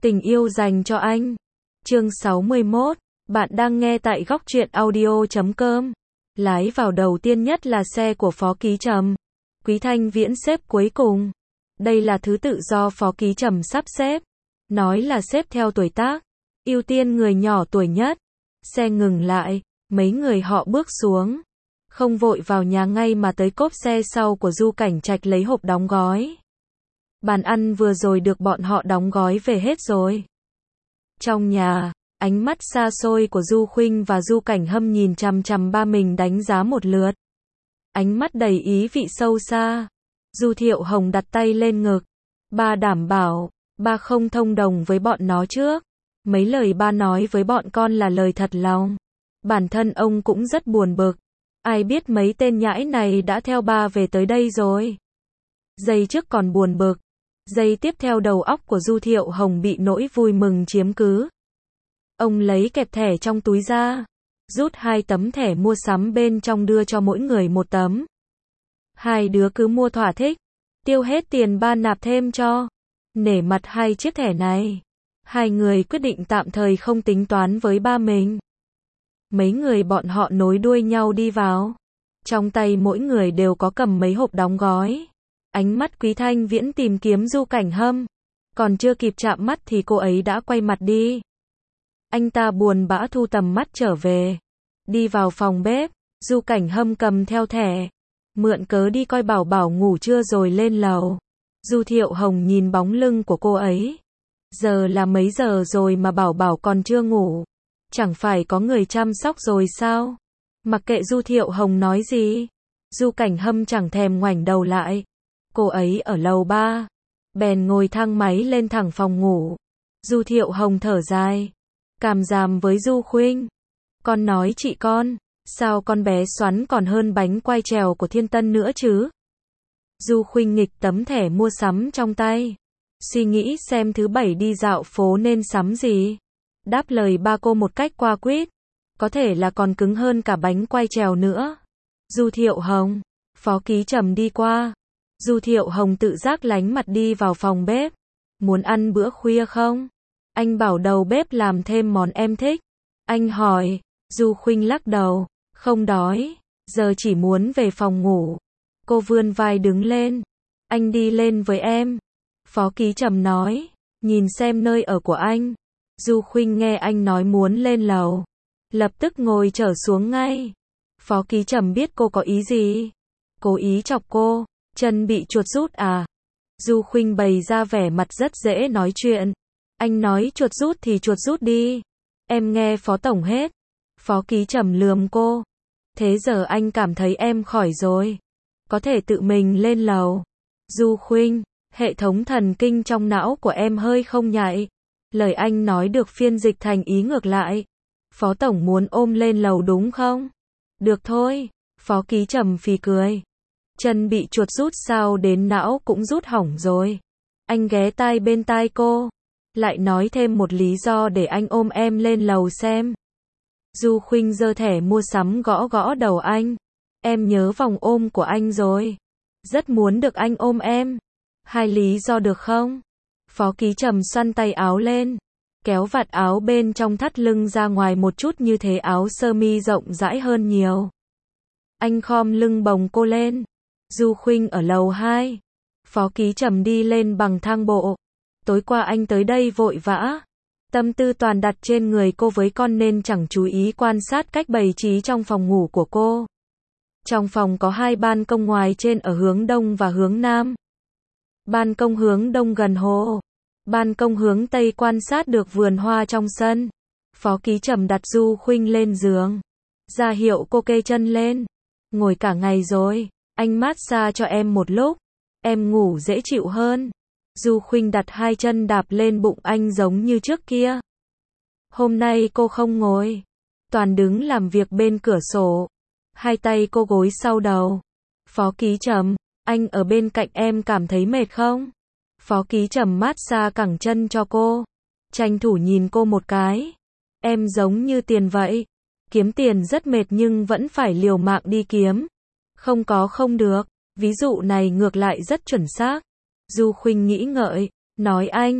Tình yêu dành cho anh. Chương 61. Bạn đang nghe tại góc truyện audio.com. Lái vào đầu tiên nhất là xe của Phó Ký Trầm. Quý Thanh Viễn xếp cuối cùng. Đây là thứ tự do Phó Ký Trầm sắp xếp. Nói là xếp theo tuổi tác. Ưu tiên người nhỏ tuổi nhất. Xe ngừng lại. Mấy người họ bước xuống. Không vội vào nhà ngay mà tới cốp xe sau của Du Cảnh Trạch lấy hộp đóng gói. Bàn ăn vừa rồi được bọn họ đóng gói về hết rồi. Trong nhà, ánh mắt xa xôi của Du Khuynh và Du Cảnh Hâm nhìn chằm chằm ba mình đánh giá một lượt. Ánh mắt đầy ý vị sâu xa. Du Thiệu Hồng đặt tay lên ngực. Ba đảm bảo, ba không thông đồng với bọn nó trước. Mấy lời ba nói với bọn con là lời thật lòng. Bản thân ông cũng rất buồn bực. Ai biết mấy tên nhãi này đã theo ba về tới đây rồi. Giây trước còn buồn bực. Giây tiếp theo đầu óc của Du Thiệu Hồng bị nỗi vui mừng chiếm cứ. Ông lấy kẹp thẻ trong túi ra. Rút 2 tấm thẻ mua sắm bên trong đưa cho mỗi người một tấm. Hai đứa cứ mua thỏa thích. Tiêu hết tiền ba nạp thêm cho. Nể mặt 2 chiếc thẻ này. Hai người quyết định tạm thời không tính toán với ba mình. Mấy người bọn họ nối đuôi nhau đi vào. Trong tay mỗi người đều có cầm mấy hộp đóng gói. Ánh mắt Quý Thanh Viễn tìm kiếm Du Cảnh Hâm. Còn chưa kịp chạm mắt thì cô ấy đã quay mặt đi. Anh ta buồn bã thu tầm mắt trở về. Đi vào phòng bếp. Du Cảnh Hâm cầm theo thẻ. Mượn cớ đi coi Bảo Bảo ngủ chưa rồi lên lầu. Du Thiệu Hồng nhìn bóng lưng của cô ấy. Giờ là mấy giờ rồi mà Bảo Bảo còn chưa ngủ. Chẳng phải có người chăm sóc rồi sao? Mặc kệ Du Thiệu Hồng nói gì. Du Cảnh Hâm chẳng thèm ngoảnh đầu lại. Cô ấy ở lầu 3. Bèn ngồi thang máy lên thẳng phòng ngủ. Du Thiệu Hồng thở dài. Cảm giảm với Du Khuynh. Con nói chị con. Sao con bé xoắn còn hơn bánh quai trèo của Thiên Tân nữa chứ? Du Khuynh nghịch tấm thẻ mua sắm trong tay. Suy nghĩ xem thứ 7 đi dạo phố nên sắm gì. Đáp lời ba cô một cách qua quýt. Có thể là còn cứng hơn cả bánh quai trèo nữa. Du Thiệu Hồng. Phó Ký Trầm đi qua. Du Thiệu Hồng tự giác lánh mặt đi vào phòng bếp. Muốn ăn bữa khuya không? Anh bảo đầu bếp làm thêm món em thích. Anh hỏi. Du Khuynh lắc đầu. Không đói. Giờ chỉ muốn về phòng ngủ. Cô vươn vai đứng lên. Anh đi lên với em. Phó Ký Trầm nói. Nhìn xem nơi ở của anh. Du Khuynh nghe anh nói muốn lên lầu. Lập tức ngồi trở xuống ngay. Phó Ký Trầm biết cô có ý gì. Cố ý chọc cô. Chân bị chuột rút à? Du Khuynh bày ra vẻ mặt rất dễ nói chuyện. Anh nói chuột rút thì chuột rút đi. Em nghe Phó Tổng hết. Phó Ký Trầm lườm cô. Thế giờ anh cảm thấy em khỏi rồi. Có thể tự mình lên lầu. Du Khuynh, hệ thống thần kinh trong não của em hơi không nhạy. Lời anh nói được phiên dịch thành ý ngược lại. Phó Tổng muốn ôm lên lầu đúng không? Được thôi. Phó Ký Trầm phì cười. Chân bị chuột rút sao đến não cũng rút hỏng rồi. Anh ghé tai bên tai cô. Lại nói thêm một lý do để anh ôm em lên lầu xem. Du Khuynh giơ thẻ mua sắm gõ gõ đầu anh. Em nhớ vòng ôm của anh rồi. Rất muốn được anh ôm em. 2 lý do được không? Phó Ký Trầm xoăn tay áo lên. Kéo vạt áo bên trong thắt lưng ra ngoài một chút như thế áo sơ mi rộng rãi hơn nhiều. Anh khom lưng bồng cô lên. Du Khuynh ở lầu 2. Phó Ký Trầm đi lên bằng thang bộ. Tối qua anh tới đây vội vã. Tâm tư toàn đặt trên người cô với con nên chẳng chú ý quan sát cách bày trí trong phòng ngủ của cô. Trong phòng có 2 ban công ngoài trên ở hướng đông và hướng nam. Ban công hướng đông gần hồ. Ban công hướng tây quan sát được vườn hoa trong sân. Phó Ký Trầm đặt Du Khuynh lên giường. Ra hiệu cô kê chân lên. Ngồi cả ngày rồi. Anh massage cho em một lúc. Em ngủ dễ chịu hơn. Du Khuynh đặt 2 chân đạp lên bụng anh giống như trước kia. Hôm nay cô không ngồi. Toàn đứng làm việc bên cửa sổ. 2 tay cô gối sau đầu. Phó Ký Trầm, anh ở bên cạnh em cảm thấy mệt không? Phó Ký Trầm massage cẳng chân cho cô. Tranh thủ nhìn cô một cái. Em giống như tiền vậy. Kiếm tiền rất mệt nhưng vẫn phải liều mạng đi kiếm. Không có không được. Ví dụ này ngược lại rất chuẩn xác. Du Khuynh nghĩ ngợi. Nói anh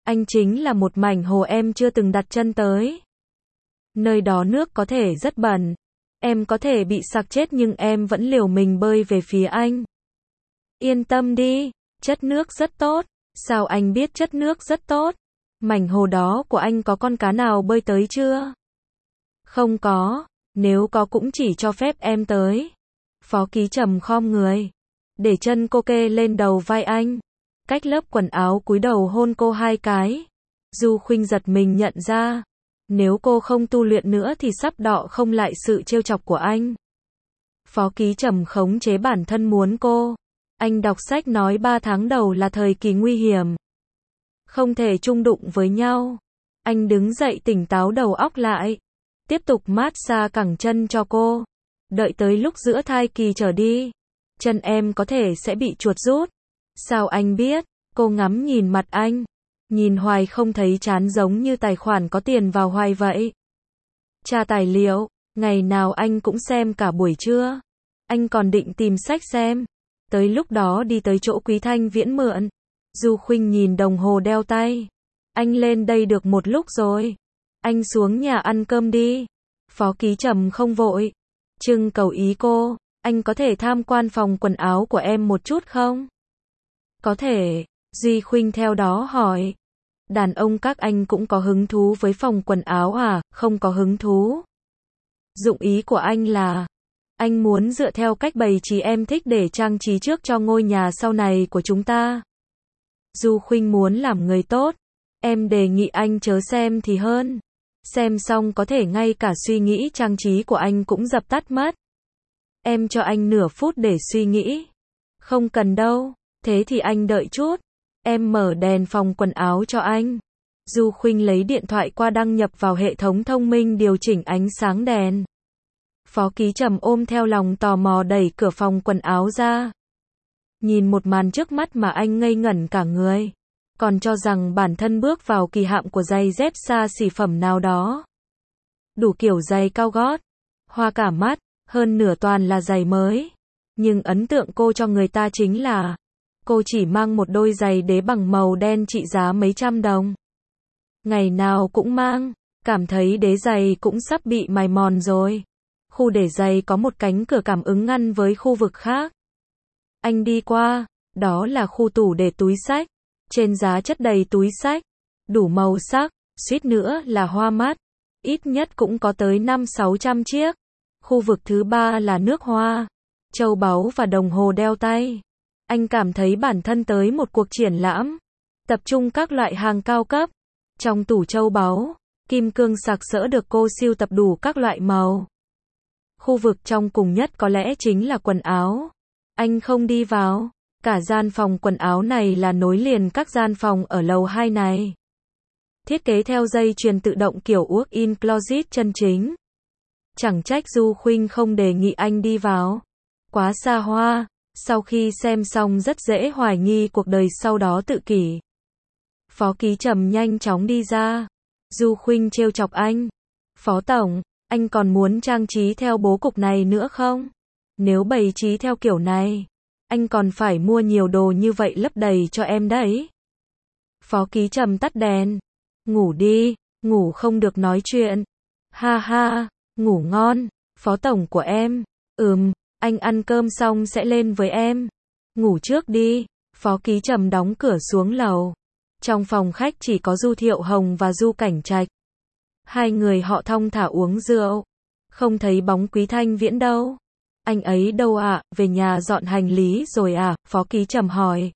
Anh chính là một mảnh hồ em chưa từng đặt chân tới. Nơi đó nước có thể rất bẩn. Em có thể bị sặc chết nhưng em vẫn liều mình bơi về phía anh. Yên tâm đi, chất nước rất tốt. Sao anh biết chất nước rất tốt? Mảnh hồ đó của anh có con cá nào bơi tới chưa? Không có, nếu có cũng chỉ cho phép em tới. Phó Ký Trầm khom người, để chân cô kê lên đầu vai anh, cách lớp quần áo cúi đầu hôn cô 2 cái. Du Khuynh giật mình nhận ra, nếu cô không tu luyện nữa thì sắp đọ không lại sự trêu chọc của anh. Phó Ký Trầm khống chế bản thân muốn cô. Anh đọc sách nói 3 tháng đầu là thời kỳ nguy hiểm. Không thể chung đụng với nhau. Anh đứng dậy tỉnh táo đầu óc lại. Tiếp tục massage cẳng chân cho cô. Đợi tới lúc giữa thai kỳ trở đi, chân em có thể sẽ bị chuột rút. Sao anh biết? Cô ngắm nhìn mặt anh. Nhìn hoài không thấy chán, giống như tài khoản có tiền vào hoài vậy. Tra tài liệu, ngày nào anh cũng xem cả buổi trưa. Anh còn định tìm sách xem. Tới lúc đó đi tới chỗ Quý Thanh Viễn mượn. Du Khuynh nhìn đồng hồ đeo tay. Anh lên đây được một lúc rồi. Anh xuống nhà ăn cơm đi. Phó Ký Trầm không vội. Trưng cầu ý cô. Anh có thể tham quan phòng quần áo của em một chút không? Có thể. Duy Khuynh theo đó hỏi. Đàn ông các anh cũng có hứng thú với phòng quần áo à? Không có hứng thú. Dụng ý của anh là, anh muốn dựa theo cách bày trí em thích để trang trí trước cho ngôi nhà sau này của chúng ta. Du Khuynh muốn làm người tốt. Em đề nghị anh chớ xem thì hơn. Xem xong có thể ngay cả suy nghĩ trang trí của anh cũng dập tắt mất. Em cho anh nửa phút để suy nghĩ. Không cần đâu. Thế thì anh đợi chút. Em mở đèn phòng quần áo cho anh. Du Khuynh lấy điện thoại qua đăng nhập vào hệ thống thông minh điều chỉnh ánh sáng đèn. Phó Ký Trầm ôm theo lòng tò mò đẩy cửa phòng quần áo ra. Nhìn một màn trước mắt mà anh ngây ngẩn cả người. Còn cho rằng bản thân bước vào kỳ hạn của giày dép xa xỉ phẩm nào đó. Đủ kiểu giày cao gót, hoa cả mắt, hơn nửa toàn là giày mới. Nhưng ấn tượng cô cho người ta chính là cô chỉ mang một đôi giày đế bằng màu đen trị giá mấy trăm đồng. Ngày nào cũng mang, cảm thấy đế giày cũng sắp bị mài mòn rồi. Khu để giày có một cánh cửa cảm ứng ngăn với khu vực khác. Anh đi qua, đó là khu tủ để túi xách. Trên giá chất đầy túi xách, đủ màu sắc, suýt nữa là hoa mắt. Ít nhất cũng có tới 500-600 chiếc. Khu vực thứ 3 là nước hoa, châu báu và đồng hồ đeo tay. Anh cảm thấy bản thân tới một cuộc triển lãm, tập trung các loại hàng cao cấp. Trong tủ châu báu, kim cương sặc sỡ được cô sưu tập đủ các loại màu. Khu vực trong cùng nhất có lẽ chính là quần áo. Anh không đi vào. Cả gian phòng quần áo này là nối liền các gian phòng ở lầu 2 này. Thiết kế theo dây chuyền tự động kiểu walk-in closet chân chính. Chẳng trách Du Khuynh không đề nghị anh đi vào. Quá xa hoa. Sau khi xem xong rất dễ hoài nghi cuộc đời sau đó tự kỷ. Phó Ký Trầm nhanh chóng đi ra. Du Khuynh trêu chọc anh. Phó Tổng, anh còn muốn trang trí theo bố cục này nữa không? Nếu bày trí theo kiểu này, anh còn phải mua nhiều đồ như vậy lấp đầy cho em đấy. Phó Ký Trầm tắt đèn. Ngủ đi, ngủ không được nói chuyện. Ha ha, ngủ ngon, Phó Tổng của em. Anh ăn cơm xong sẽ lên với em. Ngủ trước đi. Phó Ký Trầm đóng cửa xuống lầu. Trong phòng khách chỉ có Du Thiệu Hồng và Du Cảnh Trạch. Hai người họ thong thả uống rượu. Không thấy bóng Quý Thanh Viễn đâu. Anh ấy đâu ạ? Về nhà dọn hành lý rồi à? Phó Ký Trầm hỏi.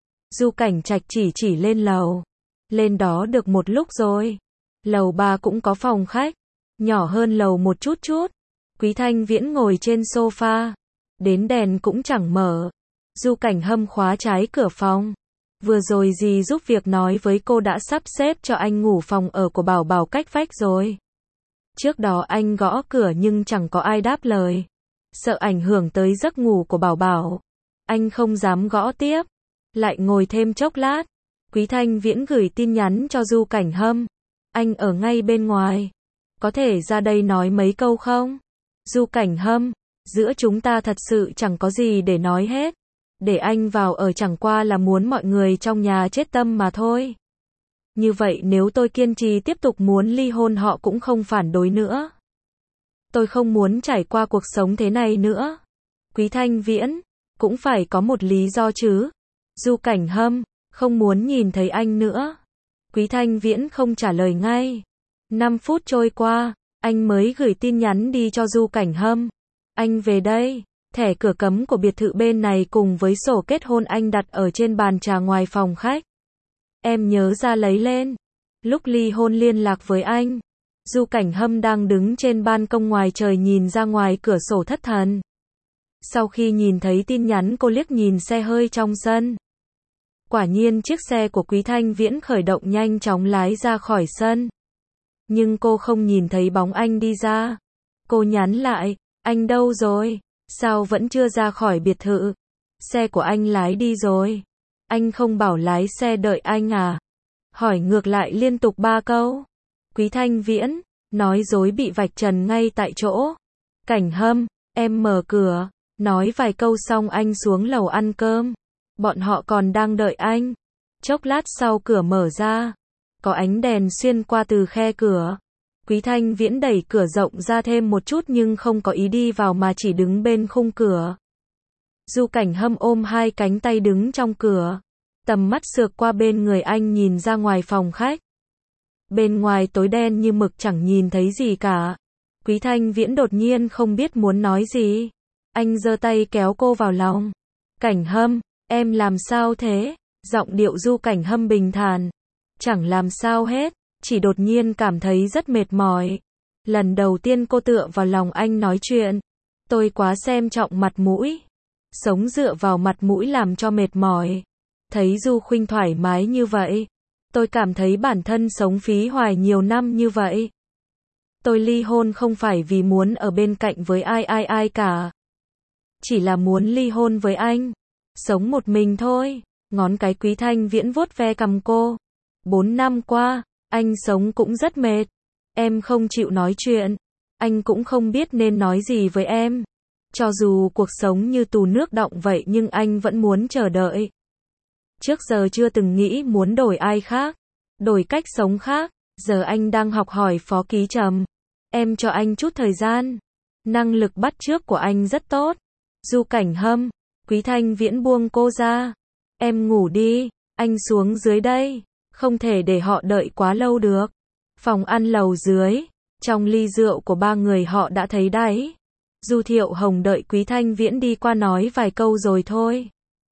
Du Cảnh Trạch chỉ lên lầu. Lên đó được một lúc rồi. Lầu 3 cũng có phòng khách. Nhỏ hơn lầu một chút. Quý Thanh Viễn ngồi trên sofa. Đến đèn cũng chẳng mở. Du Cảnh Hâm khóa trái cửa phòng. Vừa rồi dì giúp việc nói với cô đã sắp xếp cho anh ngủ phòng ở của Bảo Bảo cách vách rồi. Trước đó anh gõ cửa nhưng chẳng có ai đáp lời. Sợ ảnh hưởng tới giấc ngủ của Bảo Bảo. Anh không dám gõ tiếp. Lại ngồi thêm chốc lát. Quý Thanh Viễn gửi tin nhắn cho Du Cảnh Hâm. Anh ở ngay bên ngoài. Có thể ra đây nói mấy câu không? Du Cảnh Hâm, giữa chúng ta thật sự chẳng có gì để nói hết. Để anh vào ở chẳng qua là muốn mọi người trong nhà chết tâm mà thôi. Như vậy nếu tôi kiên trì tiếp tục muốn ly hôn họ cũng không phản đối nữa. Tôi không muốn trải qua cuộc sống thế này nữa. Quý Thanh Viễn, cũng phải có một lý do chứ. Du Cảnh Hâm, không muốn nhìn thấy anh nữa. Quý Thanh Viễn không trả lời ngay. 5 phút trôi qua, anh mới gửi tin nhắn đi cho Du Cảnh Hâm. Anh về đây. Thẻ cửa cấm của biệt thự bên này cùng với sổ kết hôn anh đặt ở trên bàn trà ngoài phòng khách. Em nhớ ra lấy lên. Lúc ly hôn liên lạc với anh. Du Cảnh Hâm đang đứng trên ban công ngoài trời nhìn ra ngoài cửa sổ thất thần. Sau khi nhìn thấy tin nhắn cô liếc nhìn xe hơi trong sân. Quả nhiên chiếc xe của Quý Thanh Viễn khởi động nhanh chóng lái ra khỏi sân. Nhưng cô không nhìn thấy bóng anh đi ra. Cô nhắn lại, anh đâu rồi? Sao vẫn chưa ra khỏi biệt thự? Xe của anh lái đi rồi. Anh không bảo lái xe đợi anh à? Hỏi ngược lại liên tục 3 câu. Quý Thanh Viễn, nói dối bị vạch trần ngay tại chỗ. Cảnh Hâm, em mở cửa. Nói vài câu xong anh xuống lầu ăn cơm. Bọn họ còn đang đợi anh. Chốc lát sau cửa mở ra. Có ánh đèn xuyên qua từ khe cửa. Quý Thanh Viễn đẩy cửa rộng ra thêm một chút nhưng không có ý đi vào mà chỉ đứng bên khung cửa. Du Cảnh Hâm ôm hai cánh tay đứng trong cửa. Tầm mắt sượt qua bên người anh nhìn ra ngoài phòng khách. Bên ngoài tối đen như mực chẳng nhìn thấy gì cả. Quý Thanh Viễn đột nhiên không biết muốn nói gì. Anh giơ tay kéo cô vào lòng. Cảnh Hâm, em làm sao thế? Giọng điệu Du Cảnh Hâm bình thản. Chẳng làm sao hết, chỉ đột nhiên cảm thấy rất mệt mỏi. Lần đầu tiên cô tựa vào lòng anh nói chuyện. Tôi quá xem trọng mặt mũi. Sống dựa vào mặt mũi làm cho mệt mỏi. Thấy Du Khuynh thoải mái như vậy. Tôi cảm thấy bản thân sống phí hoài nhiều năm như vậy. Tôi ly hôn không phải vì muốn ở bên cạnh với ai cả. Chỉ là muốn ly hôn với anh. Sống một mình thôi. Ngón cái Quý Thanh Viễn vuốt ve cằm cô. 4 năm qua, anh sống cũng rất mệt. Em không chịu nói chuyện. Anh cũng không biết nên nói gì với em. Cho dù cuộc sống như tù nước đọng vậy nhưng anh vẫn muốn chờ đợi. Trước giờ chưa từng nghĩ muốn đổi ai khác. Đổi cách sống khác. Giờ anh đang học hỏi Phó Ký Trầm. Em cho anh chút thời gian. Năng lực bắt chước của anh rất tốt. Du Cảnh Hâm. Quý Thanh Viễn buông cô ra. Em ngủ đi. Anh xuống dưới đây. Không thể để họ đợi quá lâu được. Phòng ăn lầu dưới. Trong ly rượu của 3 người họ đã thấy đáy. Du Thiệu Hồng đợi Quý Thanh Viễn đi qua nói vài câu rồi thôi.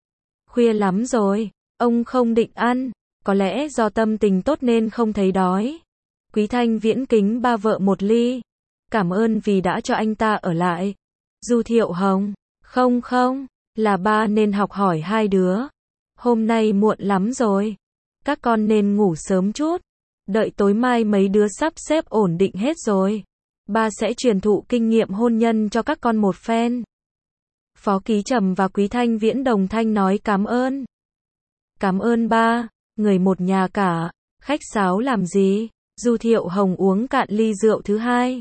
Khuya lắm rồi. Ông không định ăn. Có lẽ do tâm tình tốt nên không thấy đói. Quý Thanh Viễn kính ba vợ một ly. Cảm ơn vì đã cho anh ta ở lại. Du Thiệu Hồng. Không, là ba nên học hỏi hai đứa. Hôm nay muộn lắm rồi. Các con nên ngủ sớm chút. Đợi tối mai mấy đứa sắp xếp ổn định hết rồi. Ba sẽ truyền thụ kinh nghiệm hôn nhân cho các con một phen. Phó Ký Trầm và Quý Thanh Viễn đồng thanh nói cảm ơn. Cảm ơn ba, người một nhà cả. Khách sáo làm gì? Du Thiệu Hồng uống cạn ly rượu thứ hai.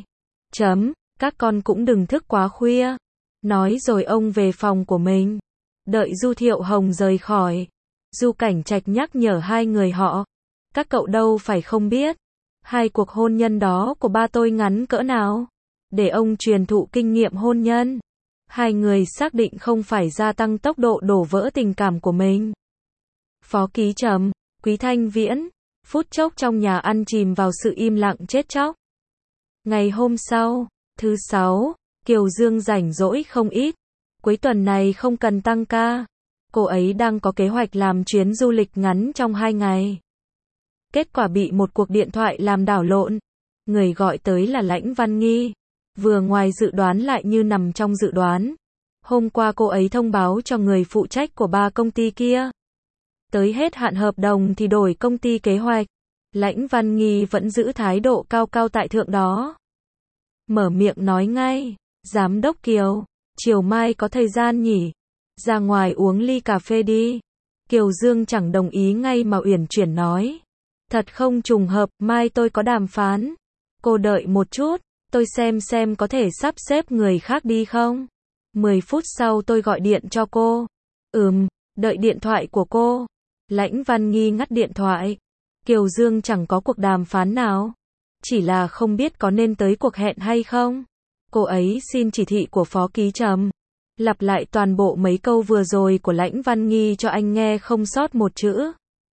Các con cũng đừng thức quá khuya. Nói rồi ông về phòng của mình. Đợi Du Thiệu Hồng rời khỏi. Du Cảnh Trạch nhắc nhở hai người họ. Các cậu đâu phải không biết. Hai cuộc hôn nhân đó của ba tôi ngắn cỡ nào. Để ông truyền thụ kinh nghiệm hôn nhân. Hai người xác định không phải gia tăng tốc độ đổ vỡ tình cảm của mình. Phó Ký Trầm, Quý Thanh Viễn. Phút chốc trong nhà ăn chìm vào sự im lặng chết chóc. Ngày hôm sau, thứ 6, Kiều Dương rảnh rỗi không ít. Cuối tuần này không cần tăng ca. Cô ấy đang có kế hoạch làm chuyến du lịch ngắn trong 2 ngày. Kết quả bị một cuộc điện thoại làm đảo lộn. Người gọi tới là Lãnh Văn Nghi. Vừa ngoài dự đoán lại như nằm trong dự đoán. Hôm qua cô ấy thông báo cho người phụ trách của 3 công ty kia. Tới hết hạn hợp đồng thì đổi công ty kế hoạch. Lãnh Văn Nghi vẫn giữ thái độ cao cao tại thượng đó. Mở miệng nói ngay. Giám đốc Kiều, chiều mai có thời gian nhỉ? Ra ngoài uống ly cà phê đi. Kiều Dương chẳng đồng ý ngay mà uyển chuyển nói. Thật không trùng hợp, mai tôi có đàm phán. Cô đợi một chút, tôi xem có thể sắp xếp người khác đi không? 10 phút sau tôi gọi điện cho cô. Đợi điện thoại của cô. Lãnh Văn Nghi ngắt điện thoại. Kiều Dương chẳng có cuộc đàm phán nào. Chỉ là không biết có nên tới cuộc hẹn hay không. Cô ấy xin chỉ thị của Phó Ký Trầm. Lặp lại toàn bộ mấy câu vừa rồi của Lãnh Văn Nghi cho anh nghe không sót một chữ.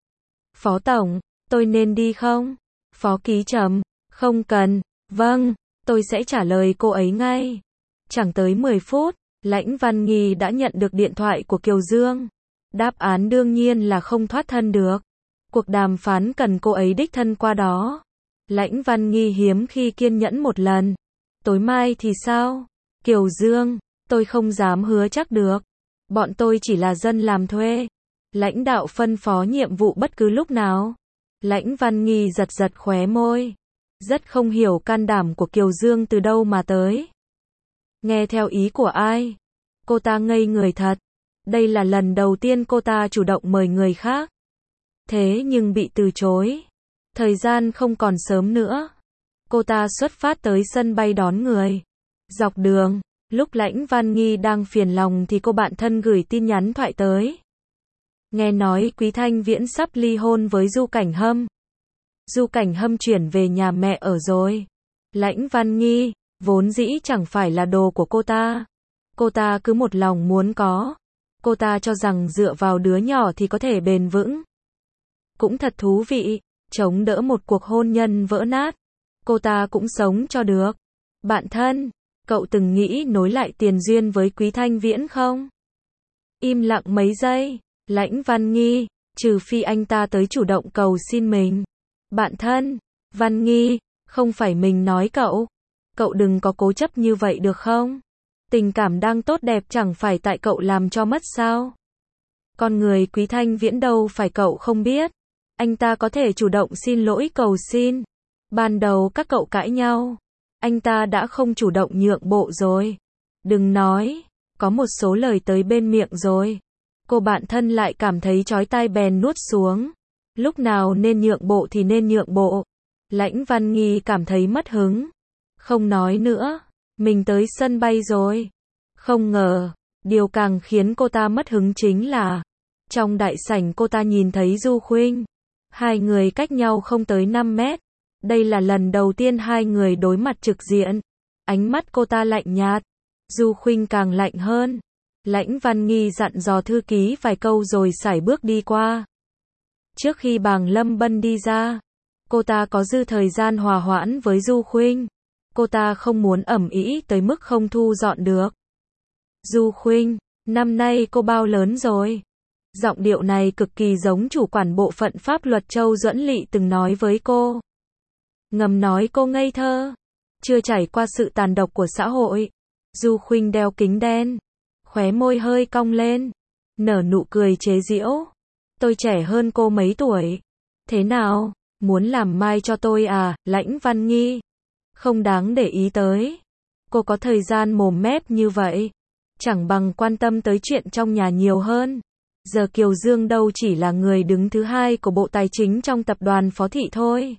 Phó Tổng, tôi nên đi không? Phó Ký Trầm, không cần. Vâng, tôi sẽ trả lời cô ấy ngay. Chẳng tới 10 phút, Lãnh Văn Nghi đã nhận được điện thoại của Kiều Dương. Đáp án đương nhiên là không thoát thân được. Cuộc đàm phán cần cô ấy đích thân qua đó. Lãnh Văn Nghi hiếm khi kiên nhẫn một lần. Tối mai thì sao? Kiều Dương, tôi không dám hứa chắc được. Bọn tôi chỉ là dân làm thuê. Lãnh đạo phân phó nhiệm vụ bất cứ lúc nào. Lãnh Văn Nghi giật giật khóe môi. Rất không hiểu can đảm của Kiều Dương từ đâu mà tới. Nghe theo ý của ai? Cô ta ngây người thật. Đây là lần đầu tiên cô ta chủ động mời người khác. Thế nhưng bị từ chối. Thời gian không còn sớm nữa. Cô ta xuất phát tới sân bay đón người. Dọc đường, lúc Lãnh Văn Nghi đang phiền lòng thì cô bạn thân gửi tin nhắn thoại tới. Nghe nói Quý Thanh Viễn sắp ly hôn với Du Cảnh Hâm. Du Cảnh Hâm chuyển về nhà mẹ ở rồi. Lãnh Văn Nghi, vốn dĩ chẳng phải là đồ của cô ta. Cô ta cứ một lòng muốn có. Cô ta cho rằng dựa vào đứa nhỏ thì có thể bền vững. Cũng thật thú vị, chống đỡ một cuộc hôn nhân vỡ nát. Cô ta cũng sống cho được. Bạn thân, cậu từng nghĩ nối lại tiền duyên với Quý Thanh Viễn không? Im lặng mấy giây, Lãnh Văn Nghi, trừ phi anh ta tới chủ động cầu xin mình. Bạn thân, Văn Nghi, không phải mình nói cậu. Cậu đừng có cố chấp như vậy được không? Tình cảm đang tốt đẹp chẳng phải tại cậu làm cho mất sao? Con người Quý Thanh Viễn đâu phải cậu không biết. Anh ta có thể chủ động xin lỗi cầu xin. Ban đầu các cậu cãi nhau. Anh ta đã không chủ động nhượng bộ rồi. Đừng nói, có một số lời tới bên miệng rồi. Cô bạn thân lại cảm thấy chói tai bèn nuốt xuống. Lúc nào nên nhượng bộ thì nên nhượng bộ. Lãnh Văn Nghi cảm thấy mất hứng. Không nói nữa, mình tới sân bay rồi. Không ngờ, điều càng khiến cô ta mất hứng chính là trong đại sảnh cô ta nhìn thấy Du Khuynh. Hai người cách nhau không tới 5 mét. Đây là lần đầu tiên hai người đối mặt trực diện. Ánh mắt cô ta lạnh nhạt. Du Khuynh càng lạnh hơn. Lãnh Văn Nghi dặn dò thư ký vài câu rồi sải bước đi qua. Trước khi Bàng Lâm Bân đi ra, cô ta có dư thời gian hòa hoãn với Du Khuynh. Cô ta không muốn ầm ĩ tới mức không thu dọn được. Du Khuynh, năm nay cô bao lớn rồi? Giọng điệu này cực kỳ giống chủ quản bộ phận pháp luật Châu Duẫn Lị từng nói với cô. Ngầm nói cô ngây thơ, chưa trải qua sự tàn độc của xã hội. Du Khuynh đeo kính đen, khóe môi hơi cong lên, nở nụ cười chế giễu. Tôi trẻ hơn cô mấy tuổi. Thế nào, muốn làm mai cho tôi à? Lãnh Văn Nghi, không đáng để ý tới. Cô có thời gian mồm mép như vậy, chẳng bằng quan tâm tới chuyện trong nhà nhiều hơn. Giờ Kiều Dương đâu chỉ là người đứng thứ hai của Bộ Tài chính trong tập đoàn Phó Thị thôi.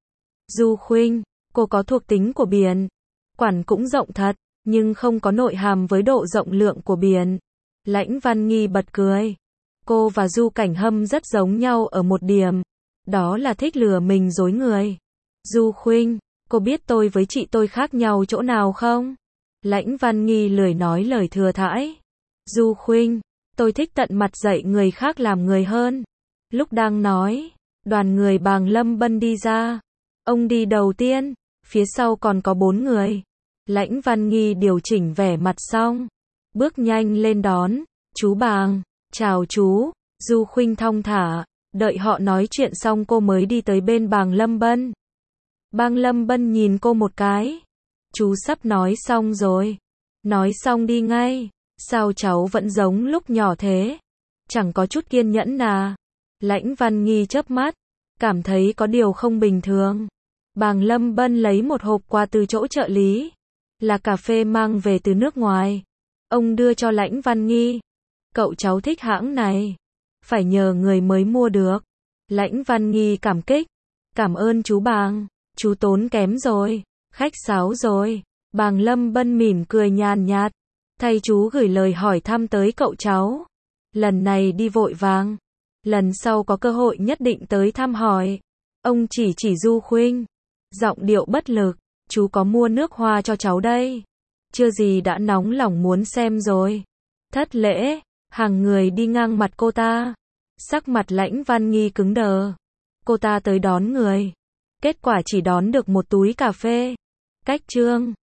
Du Khuynh, cô có thuộc tính của biển. Quản cũng rộng thật, nhưng không có nội hàm với độ rộng lượng của biển. Lãnh Văn Nghi bật cười. Cô và Du Cảnh Hâm rất giống nhau ở một điểm. Đó là thích lừa mình dối người. Du Khuynh, cô biết tôi với chị tôi khác nhau chỗ nào không? Lãnh Văn Nghi lười nói lời thừa thãi. Du Khuynh, tôi thích tận mặt dạy người khác làm người hơn. Lúc đang nói, đoàn người Bàng Lâm Bân đi ra. Ông đi đầu tiên, phía sau còn có 4 người. Lãnh Văn Nghi điều chỉnh vẻ mặt xong, bước nhanh lên đón. Chú Bàng, chào chú. Du Khuynh thong thả, đợi họ nói chuyện xong cô mới đi tới bên Bàng Lâm Bân. Bàng Lâm Bân nhìn cô một cái. Chú sắp nói xong rồi. Nói xong đi ngay. Sao cháu vẫn giống lúc nhỏ thế? Chẳng có chút kiên nhẫn à? Lãnh Văn Nghi chớp mắt, cảm thấy có điều không bình thường. Bàng Lâm Bân lấy một hộp quà từ chỗ trợ lý. Là cà phê mang về từ nước ngoài. Ông đưa cho Lãnh Văn Nghi. Cậu cháu thích hãng này. Phải nhờ người mới mua được. Lãnh Văn Nghi cảm kích. Cảm ơn chú Bàng. Chú tốn kém rồi. Khách sáo rồi. Bàng Lâm Bân mỉm cười nhàn nhạt. Thay chú gửi lời hỏi thăm tới cậu cháu. Lần này đi vội vàng. Lần sau có cơ hội nhất định tới thăm hỏi. Ông chỉ Du Khuynh. Giọng điệu bất lực. Chú có mua nước hoa cho cháu đây. Chưa gì đã nóng lòng muốn xem rồi. Thất lễ. Hàng người đi ngang mặt cô ta. Sắc mặt Lãnh Văn Nghi cứng đờ. Cô ta tới đón người. Kết quả chỉ đón được một túi cà phê. Cách Trương.